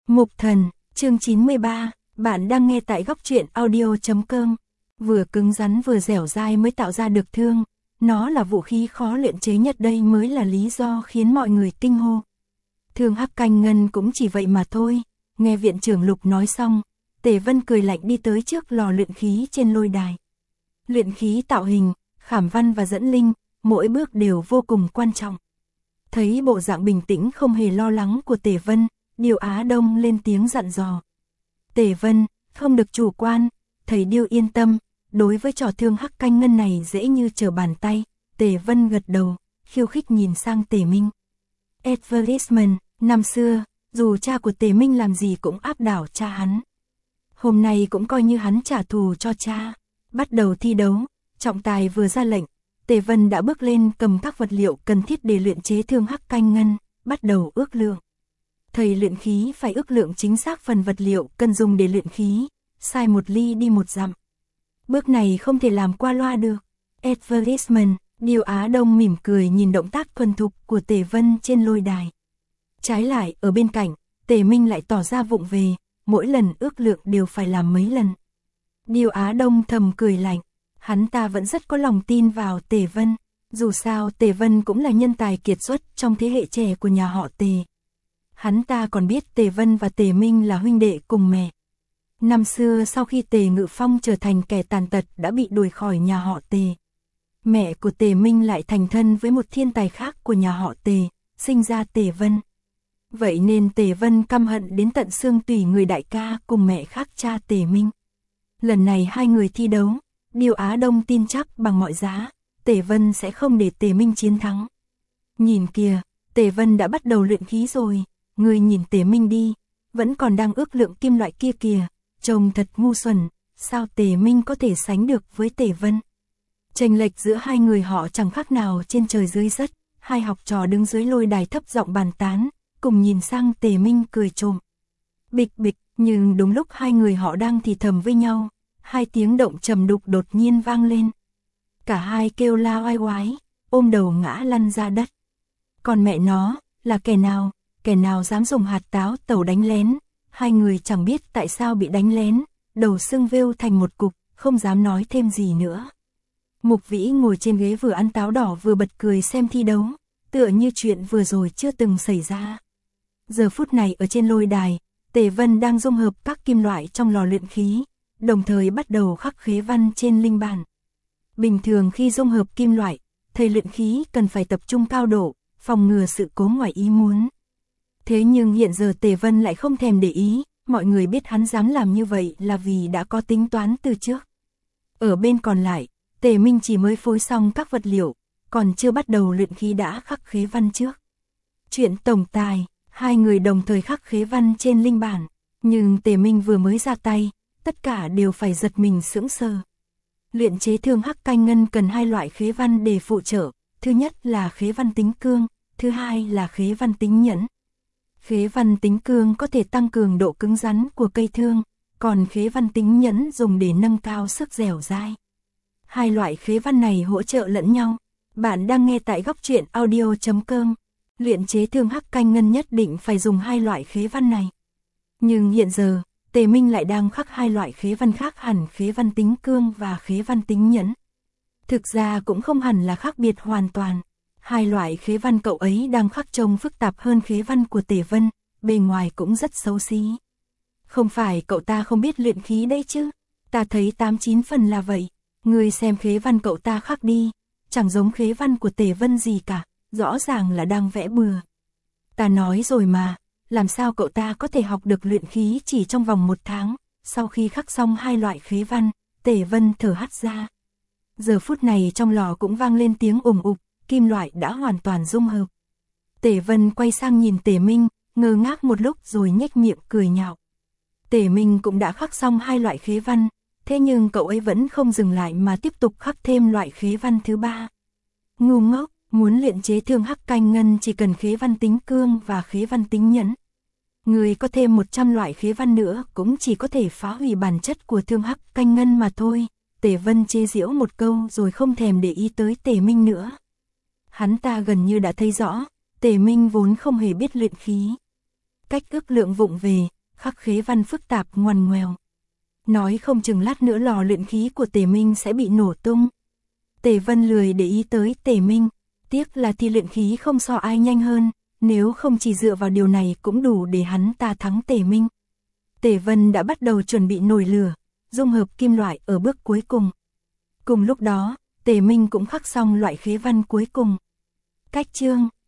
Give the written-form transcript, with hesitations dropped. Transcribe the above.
Mục Thần, chương 93, bạn đang nghe tại góc truyện audio.com. Vừa cứng rắn vừa dẻo dai mới tạo ra được thương, nó là vũ khí khó luyện chế nhất, đây mới là lý do khiến mọi người kinh hô. Thương hắc canh ngân cũng chỉ vậy mà thôi. Nghe viện trưởng Lục nói xong, Tề Vân cười lạnh đi tới trước lò luyện khí trên lôi đài. Luyện khí tạo hình, khảm văn và dẫn linh, mỗi bước đều vô cùng quan trọng. Thấy bộ dạng bình tĩnh không hề lo lắng của Tề Vân, Điêu Á Đông lên tiếng dặn dò. Tề Vân, không được chủ quan, thầy Điêu yên tâm, đối với trò thương hắc canh ngân này dễ như trở bàn tay. Tề Vân gật đầu, khiêu khích nhìn sang Tề Minh. Advertisement, năm xưa, dù cha của Tề Minh làm gì cũng áp đảo cha hắn. Hôm nay cũng coi như hắn trả thù cho cha. Bắt đầu thi đấu, trọng tài vừa ra lệnh, Tề Vân đã bước lên cầm các vật liệu cần thiết để luyện chế thương hắc canh ngân, bắt đầu ước lượng. Thầy luyện khí phải ước lượng chính xác phần vật liệu cần dùng để luyện khí, sai một ly đi một dặm. Bước này không thể làm qua loa được. Advertisement, Điêu Á Đông mỉm cười nhìn động tác thuần thục của Tề Vân trên lôi đài. Trái lại, ở bên cạnh, Tề Minh lại tỏ ra vụng về, mỗi lần ước lượng đều phải làm mấy lần. Điêu Á Đông thầm cười lạnh, hắn ta vẫn rất có lòng tin vào Tề Vân, dù sao Tề Vân cũng là nhân tài kiệt xuất trong thế hệ trẻ của nhà họ Tề. Hắn ta còn biết Tề Vân và Tề Minh là huynh đệ cùng mẹ. Năm xưa sau khi Tề Ngự Phong trở thành kẻ tàn tật đã bị đuổi khỏi nhà họ Tề. Mẹ của Tề Minh lại thành thân với một thiên tài khác của nhà họ Tề, sinh ra Tề Vân. Vậy nên Tề Vân căm hận đến tận xương tủy người đại ca cùng mẹ khác cha Tề Minh. Lần này hai người thi đấu, Điêu Á Đông tin chắc bằng mọi giá, Tề Vân sẽ không để Tề Minh chiến thắng. Nhìn kìa, Tề Vân đã bắt đầu luyện khí rồi, người nhìn Tề Minh đi, vẫn còn đang ước lượng kim loại kia kìa, trông thật ngu xuẩn, sao Tề Minh có thể sánh được với Tề Vân. Chênh lệch giữa hai người họ chẳng khác nào trên trời dưới đất. Hai học trò đứng dưới lôi đài thấp giọng bàn tán, cùng nhìn sang Tề Minh cười trộm. Bịch bịch, nhưng đúng lúc hai người họ đang thì thầm với nhau, hai tiếng động trầm đục đột nhiên vang lên. Cả hai kêu la oai oái, ôm đầu ngã lăn ra đất. Còn mẹ nó, là kẻ nào dám dùng hạt táo tẩu đánh lén. Hai người chẳng biết tại sao bị đánh lén, đầu sưng vêu thành một cục, không dám nói thêm gì nữa. Mục Vĩ ngồi trên ghế vừa ăn táo đỏ vừa bật cười xem thi đấu, tựa như chuyện vừa rồi chưa từng xảy ra. Giờ phút này ở trên lôi đài, Tề Vân đang dung hợp các kim loại trong lò luyện khí, đồng thời bắt đầu khắc khế văn trên linh bản. Bình thường khi dung hợp kim loại, thầy luyện khí cần phải tập trung cao độ, phòng ngừa sự cố ngoài ý muốn. Thế nhưng hiện giờ Tề Vân lại không thèm để ý, mọi người biết hắn dám làm như vậy là vì đã có tính toán từ trước. Ở bên còn lại, Tề Minh chỉ mới phối xong các vật liệu, còn chưa bắt đầu luyện khí đã khắc khế văn trước. Chuyện tổng tài, hai người đồng thời khắc khế văn trên linh bản, nhưng Tề Minh vừa mới ra tay, tất cả đều phải giật mình sững sờ. Luyện chế thương hắc canh ngân cần hai loại khế văn để phụ trợ, thứ nhất là khế văn tính cương, thứ hai là khế văn tính nhẫn. Khế văn tính cương có thể tăng cường độ cứng rắn của cây thương, còn khế văn tính nhẫn dùng để nâng cao sức dẻo dai. Hai loại khế văn này hỗ trợ lẫn nhau. Bạn đang nghe tại góc truyện audio.com. Luyện chế thương hắc canh ngân nhất định phải dùng hai loại khế văn này. Nhưng hiện giờ, Tề Minh lại đang khắc hai loại khế văn khác hẳn khế văn tính cương và khế văn tính nhẫn. Thực ra cũng không hẳn là khác biệt hoàn toàn. Hai loại khế văn cậu ấy đang khắc trông phức tạp hơn khế văn của Tề Vân, bề ngoài cũng rất xấu xí. Không phải cậu ta không biết luyện khí đấy chứ, ta thấy 8-9 phần là vậy. Người xem khế văn cậu ta khắc đi, chẳng giống khế văn của Tề Vân gì cả, rõ ràng là đang vẽ bừa. Ta nói rồi mà, làm sao cậu ta có thể học được luyện khí chỉ trong vòng 1 tháng, sau khi khắc xong hai loại khế văn, Tề Vân thở hắt ra. Giờ phút này trong lò cũng vang lên tiếng ùm ụp, kim loại đã hoàn toàn dung hợp. Tề Vân quay sang nhìn Tề Minh, ngơ ngác một lúc rồi nhếch miệng cười nhạo. Tề Minh cũng đã khắc xong hai loại khế văn, thế nhưng cậu ấy vẫn không dừng lại mà tiếp tục khắc thêm loại khế văn thứ ba. Ngu ngốc, muốn luyện chế thương hắc canh ngân chỉ cần khế văn tính cương và khế văn tính nhẫn. Người có thêm 100 loại khế văn nữa cũng chỉ có thể phá hủy bản chất của thương hắc canh ngân mà thôi. Tề Vân chế giễu một câu rồi không thèm để ý tới Tề Minh nữa. Hắn ta gần như đã thấy rõ, Tề Minh vốn không hề biết luyện khí. Cách ước lượng vụng về, khắc khế văn phức tạp ngoằn ngoèo. Nói không chừng lát nữa lò luyện khí của Tề Minh sẽ bị nổ tung. Tề Vân lười để ý tới Tề Minh, tiếc là thi luyện khí không so ai nhanh hơn, nếu không chỉ dựa vào điều này cũng đủ để hắn ta thắng Tề Minh. Tề Vân đã bắt đầu chuẩn bị nồi lửa, dung hợp kim loại ở bước cuối cùng. Cùng lúc đó, Tề Minh cũng khắc xong loại khế văn cuối cùng. Cách chương